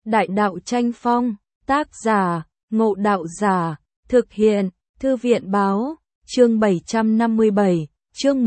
Đại đạo tranh phong, tác giả, Ngộ Đạo Giả, thực hiện, Thư viện báo, chương 757, chương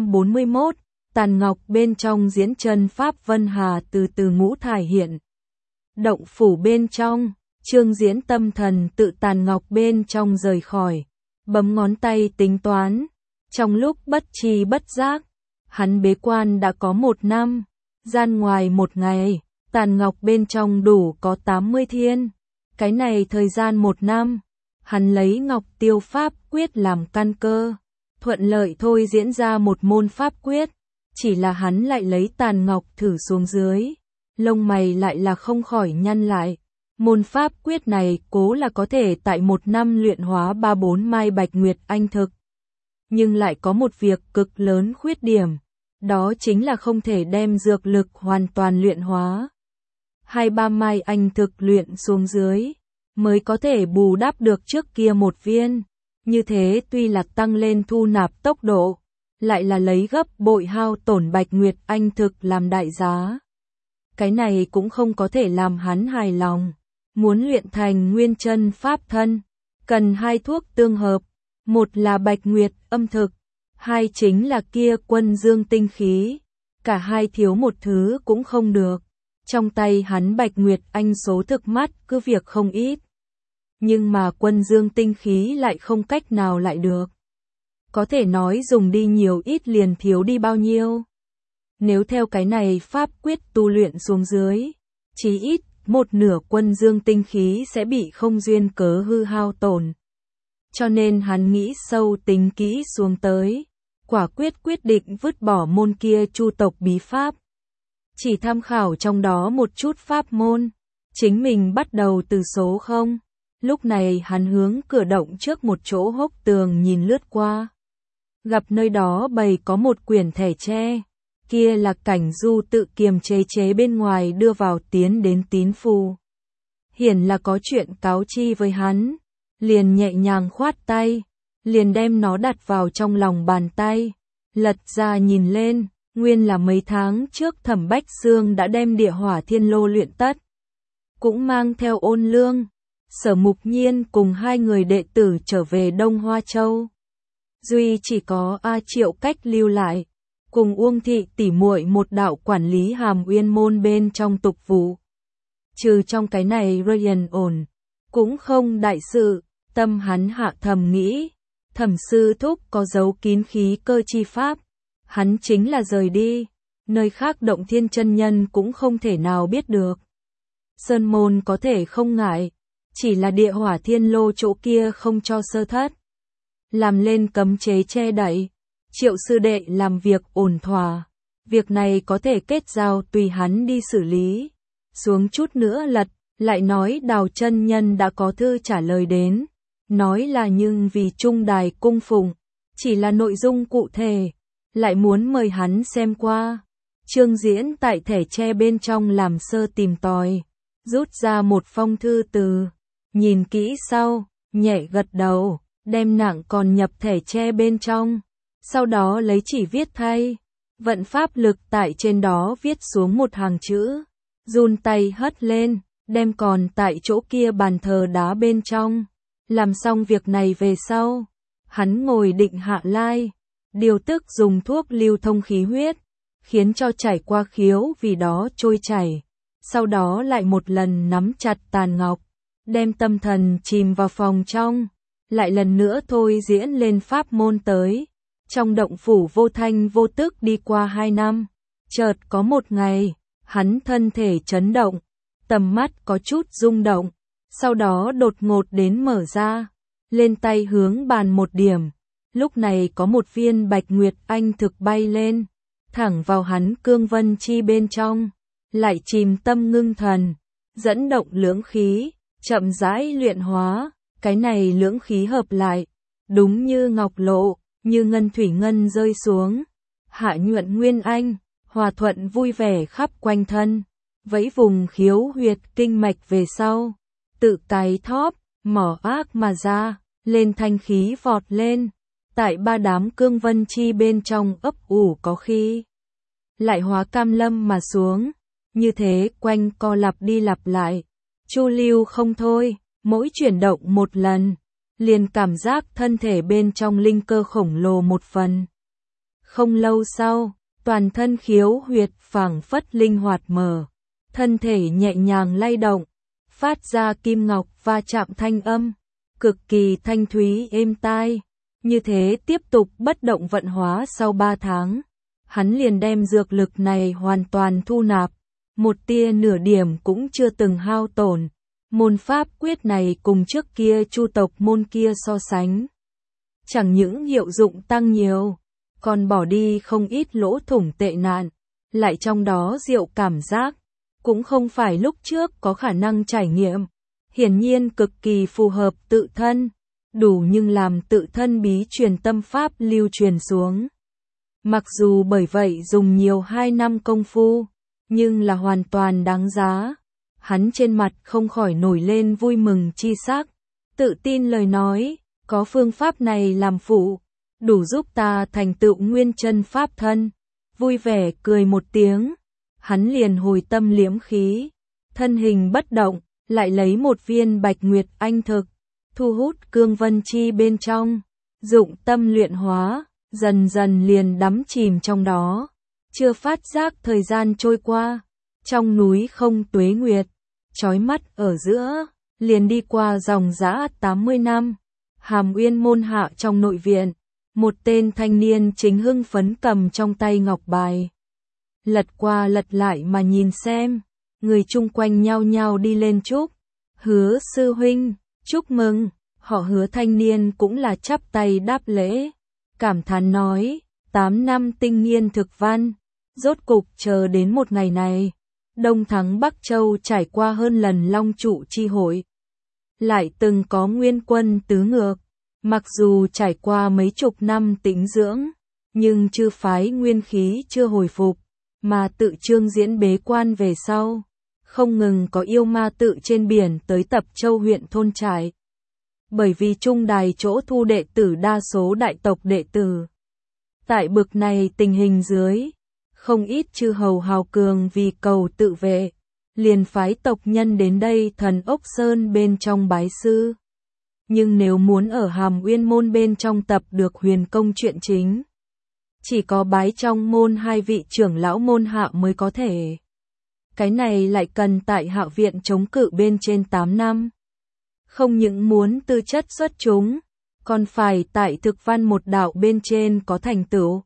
141, tàn ngọc bên trong diễn chân Pháp Vân Hà từ từ ngũ thải hiện. Động phủ bên trong, Trương Diễn tâm thần tự tàn ngọc bên trong rời khỏi, bấm ngón tay tính toán, trong lúc bất tri bất giác, hắn bế quan đã có 1 năm, gian ngoài 1 ngày, tàn ngọc bên trong đủ có 80 thiên, cái này thời gian 1 năm, hắn lấy Ngọc Tiêu Pháp Quyết làm căn cơ, thuận lợi thôi diễn ra một môn pháp quyết, chỉ là hắn lại lấy tàn ngọc thử xuống dưới, lông mày lại là không khỏi nhăn lại. Môn pháp quyết này cố là có thể tại 1 năm luyện hóa 3-4 mai bạch nguyệt anh thực. Nhưng lại có một việc cực lớn khuyết điểm, đó chính là không thể đem dược lực hoàn toàn luyện hóa. 2-3 mai anh thực luyện xuống dưới, mới có thể bù đắp được trước kia 1 viên. Như thế tuy là tăng lên thu nạp tốc độ, lại là lấy gấp bội hao tổn bạch nguyệt anh thực làm đại giá. Cái này cũng không có thể làm hắn hài lòng. Muốn luyện thành nguyên chân pháp thân, cần 2 thuốc tương hợp, một là bạch nguyệt âm thực, 2 chính là kia quân dương tinh khí, cả hai thiếu một thứ cũng không được. Trong tay hắn bạch nguyệt anh số thực mắt cứ việc không ít, nhưng mà quân dương tinh khí lại không cách nào lại được. Có thể nói dùng đi nhiều ít liền thiếu đi bao nhiêu. Nếu theo cái này pháp quyết tu luyện xuống dưới, chí ít 1/2 quân dương tinh khí sẽ bị không duyên cớ hư hao tổn. Cho nên hắn nghĩ sâu tính kỹ xuống tới, quả quyết định vứt bỏ môn kia chu tộc bí pháp. Chỉ tham khảo trong đó một chút pháp môn, chính mình bắt đầu từ số 0. Lúc này hắn hướng cửa động trước một chỗ hốc tường nhìn lướt qua. Gặp nơi đó bày có một quyển thẻ tre. Kia là cảnh du tự kiềm chế bên ngoài đưa vào tiến đến tín phù. Hiển là có chuyện cáo chi với hắn, liền nhẹ nhàng khoát tay, liền đem nó đặt vào trong lòng bàn tay, lật ra nhìn lên, nguyên là mấy tháng trước Thẩm Bách Xương đã đem Địa Hỏa Thiên Lô luyện tất. Cũng mang theo Ôn Lương, Sở Mục Nhiên cùng 2 người đệ tử trở về Đông Hoa Châu. Duy chỉ có A Triệu Cách lưu lại. Cùng Uông Thị tỉ muội một đạo quản lý Hàm Uyên môn bên trong tục vụ. Trừ trong cái này Ryan ổn, cũng không đại sự, tâm hắn hạ thầm nghĩ, Thẩm sư thúc có giấu kín khí cơ chi pháp, hắn chính là rời đi, nơi khác Động Thiên chân nhân cũng không thể nào biết được. Sơn môn có thể không ngại, chỉ là Địa Hỏa Thiên Lô chỗ kia không cho sơ thất. Làm lên cấm chế che đậy. Triệu sư đệ làm việc ổn thỏa, việc này có thể kết giao tùy hắn đi xử lý. Xuống chút nữa lật, lại nói Đào chân nhân đã có thư trả lời đến, nói là nhưng vì trung đài cung phụng, chỉ là nội dung cụ thể, lại muốn mời hắn xem qua. Trương Diễn tại thẻ tre bên trong làm sơ tìm tòi, rút ra một phong thư từ, nhìn kỹ sau, nhẹ gật đầu, đem nặng còn nhập thẻ tre bên trong. Sau đó lấy chỉ viết thay, vận pháp lực tại trên đó viết xuống một hàng chữ, run tay hất lên, đem còn tại chỗ kia bàn thờ đá bên trong. Làm xong việc này về sau, hắn ngồi định hạ lai, điều tức dùng thuốc lưu thông khí huyết, khiến cho chảy qua khiếu vì đó trôi chảy. Sau đó lại một lần nắm chặt tàn ngọc, đem tâm thần chìm vào phòng trong, lại lần nữa thôi diễn lên pháp môn tới. Trong động phủ vô thanh vô tức đi qua 2 năm, chợt có một ngày, hắn thân thể chấn động, tầm mắt có chút rung động, sau đó đột ngột đến mở ra, lên tay hướng bàn một điểm, lúc này có một viên bạch nguyệt anh thực bay lên, thẳng vào hắn cương vân chi bên trong, lại chìm tâm ngưng thần, dẫn động lưỡng khí, chậm rãi luyện hóa, cái này lưỡng khí hợp lại, đúng như ngọc lộ. Như ngân thủy ngân rơi xuống, hạ nhuận nguyên anh, hòa thuận vui vẻ khắp quanh thân, vẫy vùng khiếu huyệt kinh mạch về sau, tự cái thóp, mỏ ác mà ra, lên thanh khí vọt lên, tại 3 đám cương vân chi bên trong ấp ủ có khi, lại hóa cam lâm mà xuống, như thế quanh co lặp đi lặp lại, chu lưu không thôi, mỗi chuyển động một lần, liền cảm giác thân thể bên trong linh cơ khổng lồ một phần. Không lâu sau, toàn thân khiếu huyệt phảng phất linh hoạt mở, thân thể nhẹ nhàng lay động, phát ra kim ngọc va chạm thanh âm, cực kỳ thanh thúy êm tai. Như thế tiếp tục bất động vận hóa sau 3 tháng, hắn liền đem dược lực này hoàn toàn thu nạp, một tia nửa điểm cũng chưa từng hao tổn. Môn pháp quyết này cùng trước kia Chu tộc môn kia so sánh, chẳng những hiệu dụng tăng nhiều, còn bỏ đi không ít lỗ thủng tệ nạn, lại trong đó diệu cảm giác, cũng không phải lúc trước có khả năng trải nghiệm, hiển nhiên cực kỳ phù hợp tự thân, đủ nhưng làm tự thân bí truyền tâm pháp lưu truyền xuống. Mặc dù bởi vậy dùng nhiều 2 năm công phu, nhưng là hoàn toàn đáng giá. Hắn trên mặt không khỏi nổi lên vui mừng chi sắc, tự tin lời nói, có phương pháp này làm phụ, đủ giúp ta thành tựu nguyên chân pháp thân. Vui vẻ cười một tiếng, hắn liền hồi tâm liễm khí, thân hình bất động, lại lấy một viên bạch nguyệt anh thực, thu hút cương vân chi bên trong, dụng tâm luyện hóa, dần dần liền đắm chìm trong đó, chưa phát giác thời gian trôi qua, trong núi không tuế nguyệt, chói mắt ở giữa, liền đi qua dòng dã 80 năm. Hàm Uyên môn hạ trong nội viện, một tên thanh niên chính hưng phấn cầm trong tay ngọc bài, lật qua lật lại mà nhìn xem, người chung quanh nhao nhao đi lên chúc, Hứa sư huynh, chúc mừng. Họ Hứa thanh niên cũng là chắp tay đáp lễ, cảm thán nói, 8 năm tinh nghiên thực văn, rốt cục chờ đến một ngày này. Đông Thắng Bắc Châu trải qua hơn lần Long trụ chi hội, lại từng có nguyên quân tứ ngược, mặc dù trải qua mấy chục năm tĩnh dưỡng, nhưng chư phái nguyên khí chưa hồi phục, mà tự Trương Diễn bế quan về sau, không ngừng có yêu ma tự trên biển tới Tập Châu huyện thôn trại. Bởi vì trung đài chỗ thu đệ tử đa số đại tộc đệ tử. Tại bực này tình hình dưới, không ít chư hầu hào cường vì cầu tự vệ, liền phái tộc nhân đến đây Thần Ốc Sơn bên trong bái sư. Nhưng nếu muốn ở Hàm Uyên môn bên trong tập được huyền công chuyện chính, chỉ có bái trong môn 2 vị trưởng lão môn hạ mới có thể. Cái này lại cần tại Hạ viện chống cự bên trên 8 năm. Không những muốn tư chất xuất chúng, còn phải tại thực văn một đạo bên trên có thành tựu.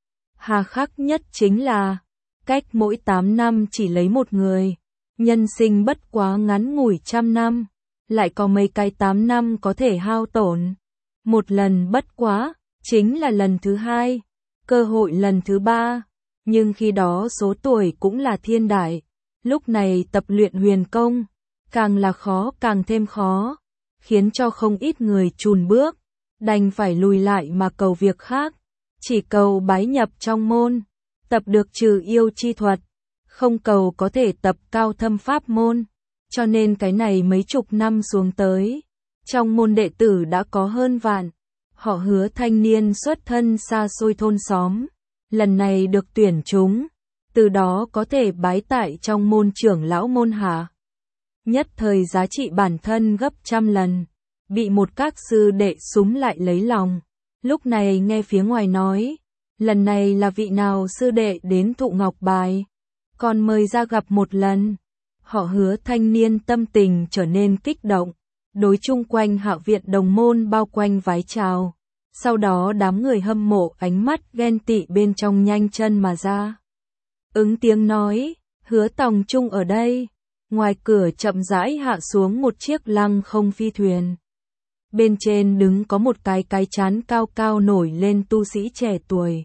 Hà khắc nhất chính là, cách mỗi 8 năm chỉ lấy một người, nhân sinh bất quá ngắn ngủi 100 năm, lại có mấy cái 8 năm có thể hao tổn. Một lần bất quá, chính là lần thứ 2, cơ hội lần thứ 3, nhưng khi đó số tuổi cũng là thiên đại, lúc này tập luyện huyền công, càng là khó càng thêm khó, khiến cho không ít người chùn bước, đành phải lùi lại mà cầu việc khác, chỉ cầu bái nhập trong môn, tập được trừ yêu chi thuật, không cầu có thể tập cao thâm pháp môn, cho nên cái này mấy chục năm xuống tới, trong môn đệ tử đã có hơn vạn, họ Hứa thanh niên xuất thân xa xôi thôn xóm, lần này được tuyển chúng, từ đó có thể bái tại trong môn trưởng lão môn hạ. Nhất thời giá trị bản thân gấp 100 lần, bị một các sư đệ súm lại lấy lòng. Lúc này nghe phía ngoài nói, lần này là vị nào sư đệ đến thụ ngọc bài, còn mời ra gặp một lần. Họ Hứa thanh niên tâm tình trở nên kích động, đối chung quanh Hạ viện đồng môn bao quanh vái chào. Sau đó đám người hâm mộ ánh mắt ghen tị bên trong nhanh chân mà ra. Ứng tiếng nói, Hứa tòng trung ở đây. Ngoài cửa chậm rãi hạ xuống một chiếc lăng không phi thuyền. Bên trên đứng có một cái chán cao cao nổi lên tu sĩ trẻ tuổi.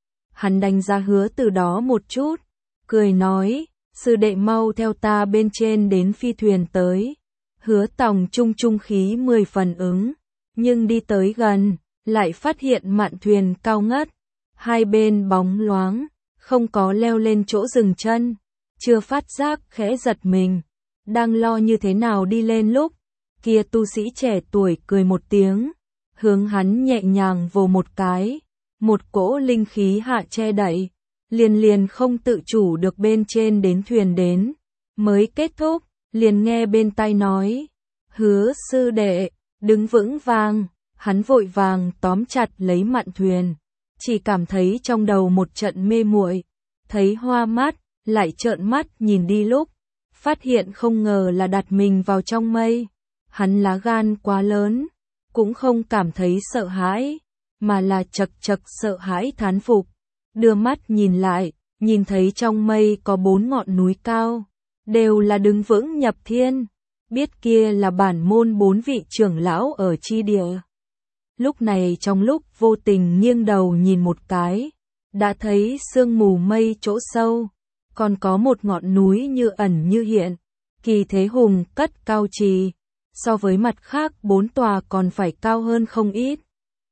Hắn đánh giá Hứa từ đó một chút, cười nói, sư đệ mau theo ta bên trên đến phi thuyền tới. Hứa tòng trung khí 10 phần ứng, nhưng đi tới gần, lại phát hiện mạn thuyền cao ngất, hai bên bóng loáng, không có leo lên chỗ dừng chân. Chưa phát giác khẽ giật mình, đang lo như thế nào đi lên lúc, kia tu sĩ trẻ tuổi cười một tiếng, hướng hắn nhẹ nhàng vồ một cái, một cỗ linh khí hạ che đậy, liền không tự chủ được bên trên đến thuyền đến, mới kết thúc, liền nghe bên tai nói, Hứa sư đệ, đứng vững vàng, hắn vội vàng tóm chặt lấy mạn thuyền, chỉ cảm thấy trong đầu một trận mê muội, thấy hoa mắt, lại trợn mắt nhìn đi lúc, phát hiện không ngờ là đặt mình vào trong mây, hắn lá gan quá lớn, cũng không cảm thấy sợ hãi, mà là chật chật sợ hãi thán phục, đưa mắt nhìn lại, nhìn thấy trong mây có 4 ngọn núi cao, đều là đứng vững nhập thiên, biết kia là bản môn 4 vị trưởng lão ở chi địa. Lúc này trong lúc vô tình nghiêng đầu nhìn một cái, đã thấy sương mù mây chỗ sâu, còn có một ngọn núi như ẩn như hiện, kỳ thế hùng cất cao trì, so với mặt khác 4 tòa còn phải cao hơn không ít.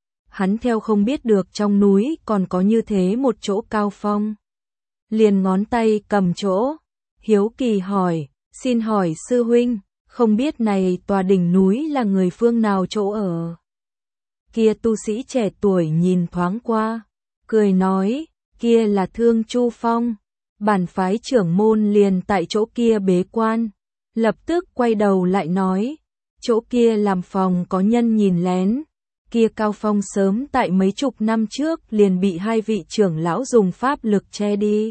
Hắn theo không biết được trong núi còn có như thế một chỗ cao phong. Liền ngón tay cầm chỗ, hiếu kỳ hỏi, xin hỏi sư huynh, không biết này tòa đỉnh núi là người phương nào chỗ ở? Kia tu sĩ trẻ tuổi nhìn thoáng qua, cười nói, kia là Thương Chu Phong, bản phái trưởng môn liền tại chỗ kia bế quan, lập tức quay đầu lại nói, chỗ kia làm phòng có nhân nhìn lén, kia cao phong sớm tại mấy chục năm trước liền bị 2 vị trưởng lão dùng pháp lực che đi.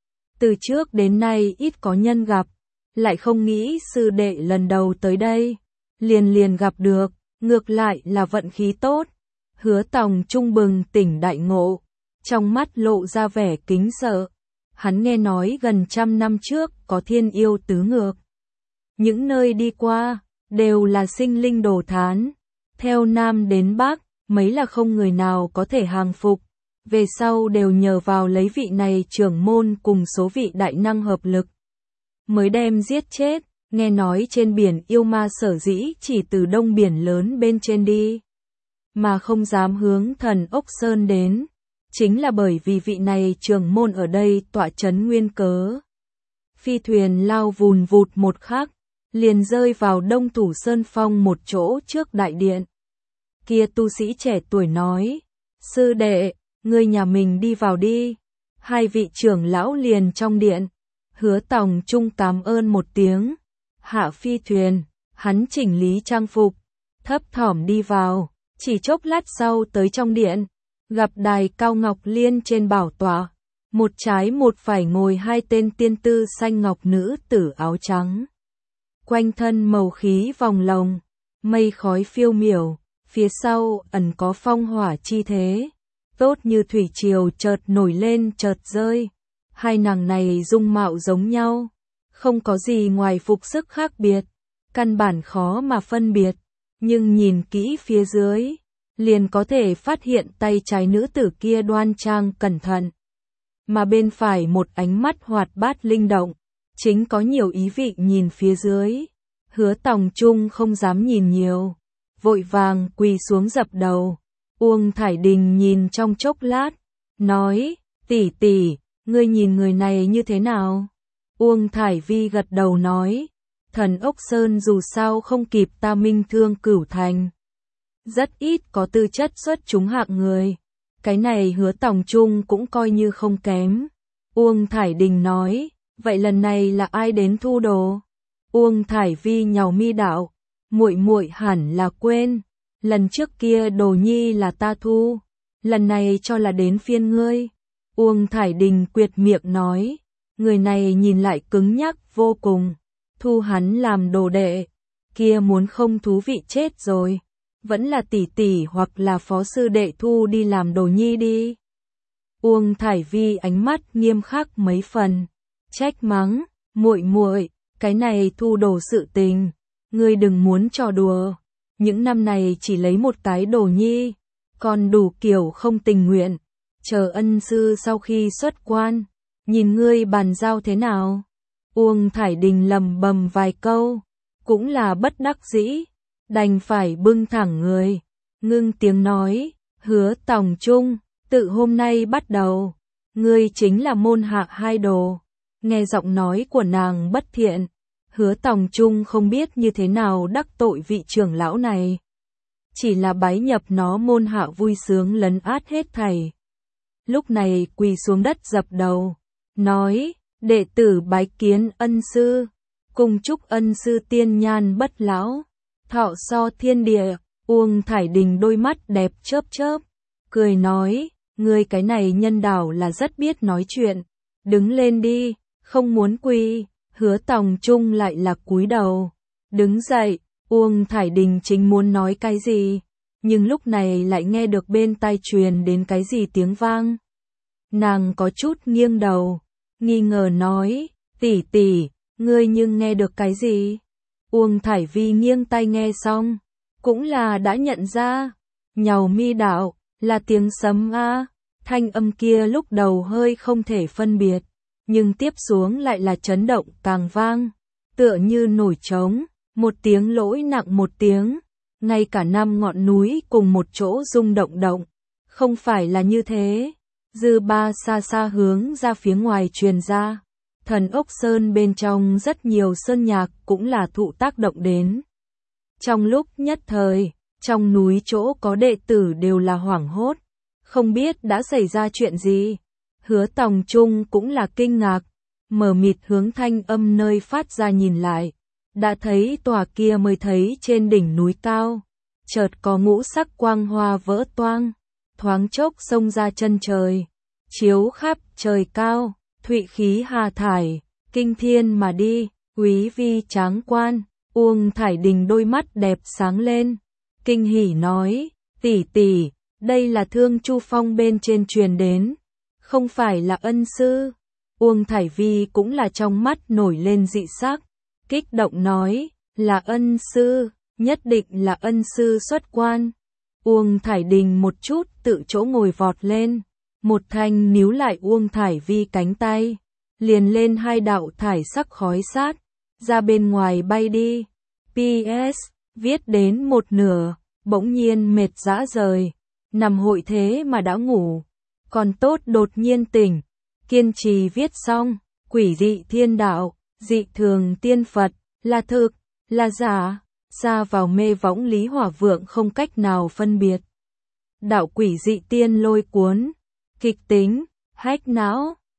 Từ trước đến nay ít có nhân gặp, lại không nghĩ sư đệ lần đầu tới đây, liền gặp được, ngược lại là vận khí tốt. Hứa Tòng trung bừng tỉnh đại ngộ, trong mắt lộ ra vẻ kính sợ. Hắn nghe nói gần 100 năm trước có thiên yêu tứ ngược. Những nơi đi qua, đều là sinh linh đồ thán. Theo Nam đến Bắc, mấy là không người nào có thể hàng phục. Về sau đều nhờ vào lấy vị này trưởng môn cùng số vị đại năng hợp lực. Mới đem giết chết, nghe nói trên biển yêu ma sở dĩ chỉ từ đông biển lớn bên trên đi. Mà không dám hướng Thần Ốc Sơn đến, chính là bởi vì vị này trưởng môn ở đây tọa chấn nguyên cớ. Phi thuyền lao vùn vụt một khắc, liền rơi vào Đông Thủ Sơn Phong một chỗ trước đại điện. Kia tu sĩ trẻ tuổi nói, sư đệ, ngươi nhà mình đi vào đi. 2 vị trưởng lão liền trong điện, Hứa Tòng Trung cảm ơn một tiếng, hạ phi thuyền, hắn chỉnh lý trang phục, thấp thỏm đi vào. Chỉ chốc lát sau tới trong điện, gặp đài cao ngọc liên trên bảo tọa, một trái một phải ngồi 2 tên tiên tư xanh ngọc nữ tử áo trắng. Quanh thân màu khí vòng lồng, mây khói phiêu miểu, phía sau ẩn có phong hỏa chi thế, tốt như thủy triều chợt nổi lên chợt rơi. 2 nàng này dung mạo giống nhau, không có gì ngoài phục sức khác biệt, căn bản khó mà phân biệt. Nhưng nhìn kỹ phía dưới, liền có thể phát hiện tay trái nữ tử kia đoan trang cẩn thận. Mà bên phải một ánh mắt hoạt bát linh động, chính có nhiều ý vị nhìn phía dưới. Hứa Tòng Trung không dám nhìn nhiều, vội vàng quỳ xuống dập đầu. Uông Thải Đình nhìn trong chốc lát, nói, tỷ tỷ, ngươi nhìn người này như thế nào? Uông Thải Vi gật đầu nói, Thần Ốc Sơn dù sao không kịp ta Minh Thương Cửu Thành. Rất ít có tư chất xuất chúng hạng người. Cái này Hứa Tòng Trung cũng coi như không kém. Uông Thải Đình nói, vậy lần này là ai đến thu đồ? Uông Thải Vi nhàu mi đạo, muội muội hẳn là quên. Lần trước kia đồ nhi là ta thu. Lần này cho là đến phiên ngươi. Uông Thải Đình quyệt miệng nói, người này nhìn lại cứng nhắc vô cùng. Thu hắn làm đồ đệ, kia muốn không thú vị chết rồi, vẫn là tỷ tỷ hoặc là phó sư đệ thu đi làm đồ nhi đi. Uông Thải Vi ánh mắt nghiêm khắc mấy phần, trách mắng, muội muội, cái này thu đồ sự tình, ngươi đừng muốn trò đùa, những năm này chỉ lấy một cái đồ nhi, còn đủ kiểu không tình nguyện, chờ ân sư sau khi xuất quan, nhìn ngươi bàn giao thế nào. Uông Thải Đình lầm bầm vài câu, cũng là bất đắc dĩ, đành phải bưng thẳng người, ngưng tiếng nói, Hứa Tòng Trung, tự hôm nay bắt đầu, ngươi chính là môn hạ 2 đồ. Nghe giọng nói của nàng bất thiện, Hứa Tòng Trung không biết như thế nào đắc tội vị trưởng lão này. Chỉ là bái nhập nó môn hạ vui sướng lấn át hết thảy. Lúc này quỳ xuống đất dập đầu, nói, đệ tử bái kiến ân sư. cùng chúc ân sư tiên nhan bất lão, thọ so thiên địa. Uông Thải Đình đôi mắt đẹp chớp chớp, cười nói, ngươi cái này nhân đảo là rất biết nói chuyện, đứng lên đi, không muốn quỳ. Hứa Tòng Trung lại là cúi đầu, đứng dậy. Uông Thải Đình chính muốn nói cái gì, nhưng lúc này lại nghe được bên tai truyền đến cái gì tiếng vang. Nàng có chút nghiêng đầu, nghi ngờ nói, tỷ tỷ, ngươi nhưng nghe được cái gì? Uông Thải Vi nghiêng tai nghe xong, cũng là đã nhận ra, nhàu mi đạo, là tiếng sấm a. Thanh âm kia lúc đầu hơi không thể phân biệt, nhưng tiếp xuống lại là chấn động càng vang, tựa như nổi trống, một tiếng lỗi nặng một tiếng, ngay cả 5 ngọn núi cùng một chỗ rung động động. Không phải là như thế, dư ba xa xa hướng ra phía ngoài truyền ra. Thần Ốc Sơn bên trong rất nhiều sơn nhạc cũng là thụ tác động đến. Trong lúc nhất thời, trong núi chỗ có đệ tử đều là hoảng hốt, không biết đã xảy ra chuyện gì. Hứa Tòng Trung cũng là kinh ngạc, mờ mịt hướng thanh âm nơi phát ra nhìn lại, đã thấy tòa kia mới thấy trên đỉnh núi cao, chợt có ngũ sắc quang hoa vỡ toang, thoáng chốc xông ra chân trời, chiếu khắp trời cao, thụy khí hà thải, kinh thiên mà đi, quý vi tráng quan. Uông Thải Đình đôi mắt đẹp sáng lên, kinh hỉ nói, tỷ tỷ, đây là Thương Chu Phong bên trên truyền đến, không phải là ân sư. Uông Thải Vi cũng là trong mắt nổi lên dị sắc, kích động nói, là ân sư, nhất định là ân sư xuất quan. Uông Thải Đình một chút tự chỗ ngồi vọt lên, một thanh níu lại Uông Thải Vi cánh tay, liền lên 2 đạo thải sắc khói sát, ra bên ngoài bay đi. PS, viết đến một nửa, bỗng nhiên mệt rã rời, nằm hội thế mà đã ngủ, còn tốt đột nhiên tỉnh, kiên trì viết xong, quỷ dị thiên đạo, dị thường tiên Phật, là thực, là giả, ra vào mê võng Lý Hỏa Vượng không cách nào phân biệt. Đạo quỷ dị tiên lôi cuốn, kịch tính, hách não.